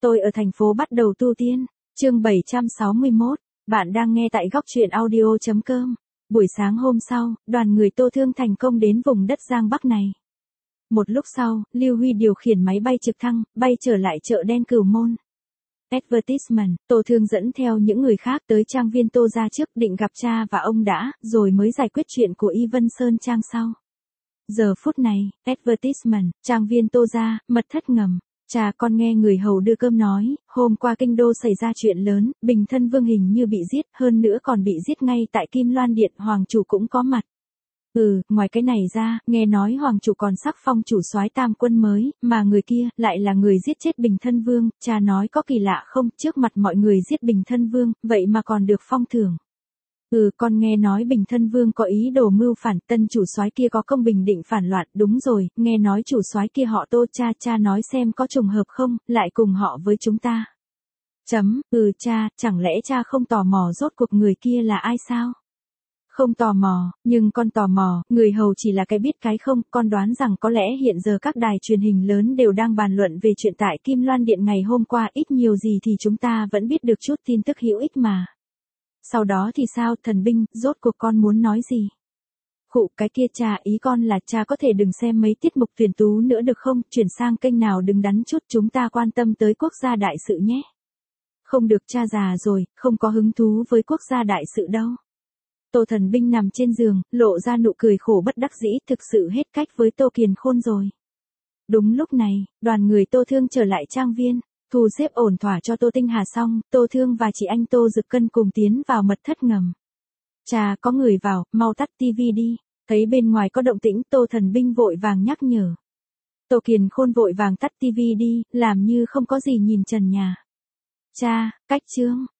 Tôi ở thành phố bắt đầu tu tiên. Chương 761. Bạn đang nghe tại góc truyện audio.com. Buổi sáng hôm sau, đoàn người Tô Thương thành công đến vùng đất Giang Bắc này. Một lúc sau, Lưu Huy điều khiển máy bay trực thăng, bay trở lại chợ đen Cửu Môn. Advertisement, Tô Thương dẫn theo những người khác tới trang viên Tô gia trước, định gặp cha và ông đã, rồi mới giải quyết chuyện của Y Vân Sơn Trang sau. Giờ phút này, Advertisement, trang viên Tô gia, mật thất ngầm. Cha con nghe người hầu đưa cơm nói, hôm qua kinh đô xảy ra chuyện lớn, Bình Thân Vương hình như bị giết, hơn nữa còn bị giết ngay tại Kim Loan Điện, hoàng chủ cũng có mặt. Ngoài cái này ra, nghe nói hoàng chủ còn sắc phong chủ soái tam quân mới, mà người kia lại là người giết chết Bình Thân Vương, cha nói có kỳ lạ không, trước mặt mọi người giết Bình Thân Vương, vậy mà còn được phong thưởng. Con nghe nói Bình Thân Vương có ý đồ mưu phản, tân chủ soái kia có công bình định phản loạn, đúng rồi, nghe nói chủ soái kia họ Tô, cha nói xem có trùng hợp không, lại cùng họ với chúng ta. Cha, chẳng lẽ cha không tò mò rốt cuộc người kia là ai sao? Không tò mò, nhưng con tò mò, người hầu chỉ là cái biết cái không, con đoán rằng có lẽ hiện giờ các đài truyền hình lớn đều đang bàn luận về chuyện tại Kim Loan Điện ngày hôm qua, ít nhiều gì thì chúng ta vẫn biết được chút tin tức hữu ích mà. Sau đó thì sao, thần binh, rốt cuộc con muốn nói gì? Cái kia cha, ý con là cha có thể đừng xem mấy tiết mục tuyển tú nữa được không, chuyển sang kênh nào đừng đắn chút, chúng ta quan tâm tới quốc gia đại sự nhé. Không được, cha già rồi, không có hứng thú với quốc gia đại sự đâu. Tô Thần Binh nằm trên giường, lộ ra nụ cười khổ bất đắc dĩ, thực sự hết cách với Tô Kiền Khôn rồi. Đúng lúc này, đoàn người Tô Thương trở lại trang viên, thu xếp ổn thỏa cho Tô Tinh Hà xong, Tô Thương và chị anh Tô Dực Cân cùng tiến vào mật thất ngầm. Cha, có người vào, mau tắt tivi đi. Thấy bên ngoài có động tĩnh, Tô Thần Binh vội vàng nhắc nhở. Tô Kiền Khôn vội vàng tắt tivi đi, làm như không có gì nhìn trần nhà. Cha, cách chương.